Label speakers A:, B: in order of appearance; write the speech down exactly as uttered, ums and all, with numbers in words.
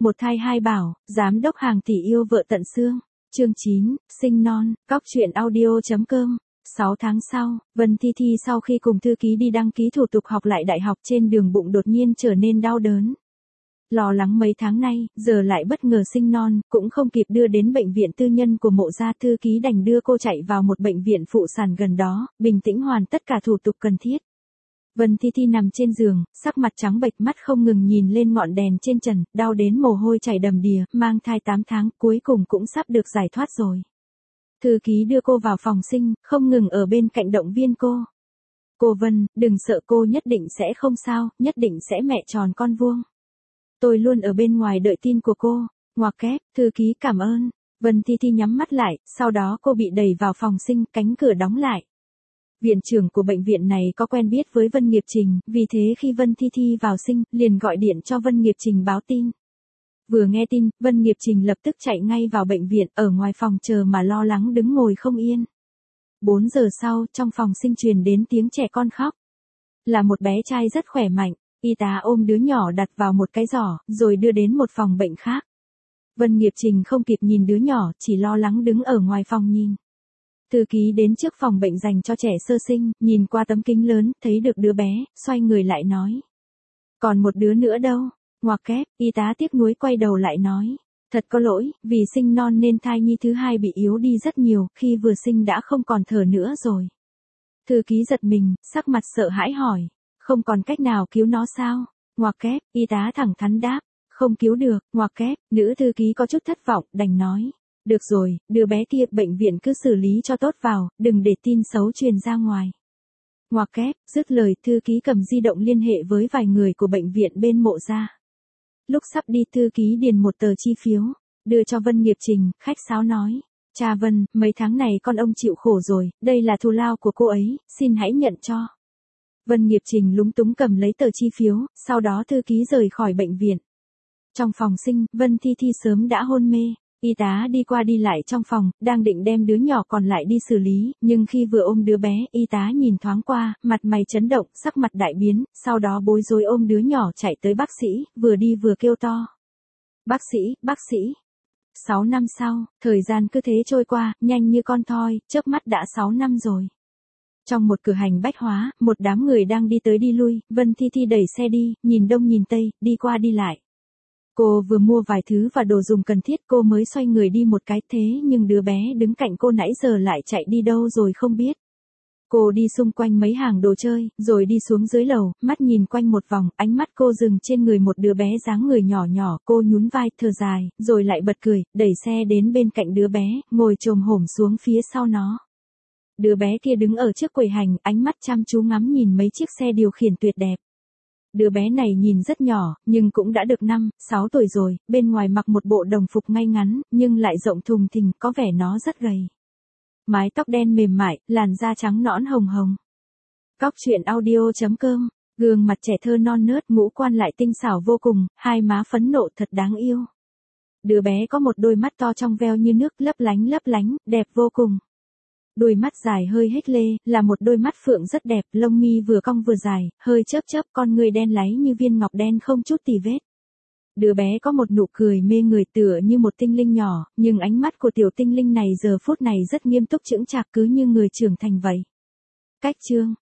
A: một thai hai bảo, giám đốc hàng tỷ yêu vợ tận xương. Chương chín, sinh non, cóc truyện audio chấm com. sáu tháng sau, Vân Thi Thi sau khi cùng thư ký đi đăng ký thủ tục học lại đại học trên đường bụng đột nhiên trở nên đau đớn. Lo lắng mấy tháng nay, giờ lại bất ngờ sinh non, cũng không kịp đưa đến bệnh viện tư nhân của Mộ gia, thư ký đành đưa cô chạy vào một bệnh viện phụ sản gần đó, bình tĩnh hoàn tất cả thủ tục cần thiết. Vân Thi Thi nằm trên giường, sắc mặt trắng bệch, mắt không ngừng nhìn lên ngọn đèn trên trần, đau đến mồ hôi chảy đầm đìa, mang thai tám tháng, cuối cùng cũng sắp được giải thoát rồi. Thư ký đưa cô vào phòng sinh, không ngừng ở bên cạnh động viên cô. Cô Vân, đừng sợ, cô nhất định sẽ không sao, nhất định sẽ mẹ tròn con vuông. Tôi luôn ở bên ngoài đợi tin của cô. Ngoặc kép, thư ký cảm ơn. Vân Thi Thi nhắm mắt lại, sau đó cô bị đẩy vào phòng sinh, cánh cửa đóng lại. Viện trưởng của bệnh viện này có quen biết với Vân Nghiệp Trình, vì thế khi Vân Thi Thi vào sinh, liền gọi điện cho Vân Nghiệp Trình báo tin. Vừa nghe tin, Vân Nghiệp Trình lập tức chạy ngay vào bệnh viện, ở ngoài phòng chờ mà lo lắng đứng ngồi không yên. bốn giờ sau, trong phòng sinh truyền đến tiếng trẻ con khóc. Là một bé trai rất khỏe mạnh, y tá ôm đứa nhỏ đặt vào một cái giỏ, rồi đưa đến một phòng bệnh khác. Vân Nghiệp Trình không kịp nhìn đứa nhỏ, chỉ lo lắng đứng ở ngoài phòng nhìn. Thư ký đến trước phòng bệnh dành cho trẻ sơ sinh, nhìn qua tấm kính lớn, thấy được đứa bé, xoay người lại nói. Còn một đứa nữa đâu? Ngoặc kép, y tá tiếc nuối quay đầu lại nói. Thật có lỗi, vì sinh non nên thai nhi thứ hai bị yếu đi rất nhiều, khi vừa sinh đã không còn thở nữa rồi. Thư ký giật mình, sắc mặt sợ hãi hỏi. Không còn cách nào cứu nó sao? Ngoặc kép, y tá thẳng thắn đáp. Không cứu được, ngoặc kép, nữ thư ký có chút thất vọng, đành nói. Được rồi, đứa bé kia bệnh viện cứ xử lý cho tốt vào, đừng để tin xấu truyền ra ngoài. Ngoặc kép, dứt lời, thư ký cầm di động liên hệ với vài người của bệnh viện bên Mộ gia. Lúc sắp đi, thư ký điền một tờ chi phiếu, đưa cho Vân Nghiệp Trình, khách sáo nói. Cha Vân, mấy tháng này con ông chịu khổ rồi, đây là thù lao của cô ấy, xin hãy nhận cho. Vân Nghiệp Trình lúng túng cầm lấy tờ chi phiếu, sau đó thư ký rời khỏi bệnh viện. Trong phòng sinh, Vân Thi Thi sớm đã hôn mê. Y tá đi qua đi lại trong phòng, đang định đem đứa nhỏ còn lại đi xử lý, nhưng khi vừa ôm đứa bé, y tá nhìn thoáng qua, mặt mày chấn động, sắc mặt đại biến, sau đó bối rối ôm đứa nhỏ chạy tới bác sĩ, vừa đi vừa kêu to. Bác sĩ, bác sĩ. Sáu năm sau, thời gian cứ thế trôi qua, nhanh như con thoi, chớp mắt đã sáu năm rồi. Trong một cửa hàng bách hóa, một đám người đang đi tới đi lui, Vân Thi Thi đẩy xe đi, nhìn đông nhìn tây, đi qua đi lại. Cô vừa mua vài thứ và đồ dùng cần thiết, cô mới xoay người đi một cái, thế nhưng đứa bé đứng cạnh cô nãy giờ lại chạy đi đâu rồi không biết. Cô đi xung quanh mấy hàng đồ chơi, rồi đi xuống dưới lầu, mắt nhìn quanh một vòng, ánh mắt cô dừng trên người một đứa bé dáng người nhỏ nhỏ, cô nhún vai, thở dài, rồi lại bật cười, đẩy xe đến bên cạnh đứa bé, ngồi chồm hổm xuống phía sau nó. Đứa bé kia đứng ở trước quầy hành, ánh mắt chăm chú ngắm nhìn mấy chiếc xe điều khiển tuyệt đẹp. Đứa bé này nhìn rất nhỏ, nhưng cũng đã được năm, sáu tuổi rồi, bên ngoài mặc một bộ đồng phục ngay ngắn, nhưng lại rộng thùng thình, có vẻ nó rất gầy. Mái tóc đen mềm mại, làn da trắng nõn hồng hồng. Cóc truyện audio chấm com, gương mặt trẻ thơ non nớt, ngũ quan lại tinh xảo vô cùng, hai má phấn nộ thật đáng yêu. Đứa bé có một đôi mắt to trong veo như nước, lấp lánh lấp lánh, đẹp vô cùng. Đôi mắt dài hơi hếch lê, là một đôi mắt phượng rất đẹp, lông mi vừa cong vừa dài, hơi chớp chớp, con người đen láy như viên ngọc đen không chút tì vết. Đứa bé có một nụ cười mê người tựa như một tinh linh nhỏ, nhưng ánh mắt của tiểu tinh linh này giờ phút này rất nghiêm túc chững chạc, cứ như người trưởng thành vậy. Cách chương